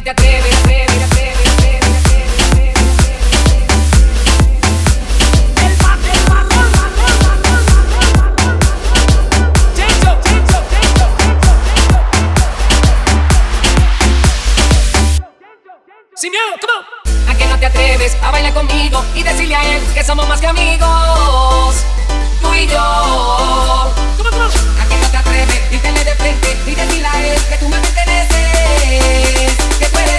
no te atreves, sin miedo, come on. ¿A que no te atreves a bailar conmigo y decirle a él que somos más que amigos? Tú y yo. Come on, come on. ¿A que no te atreves? Dígale de frente y decirle a él que tú me perteneces, que tú eres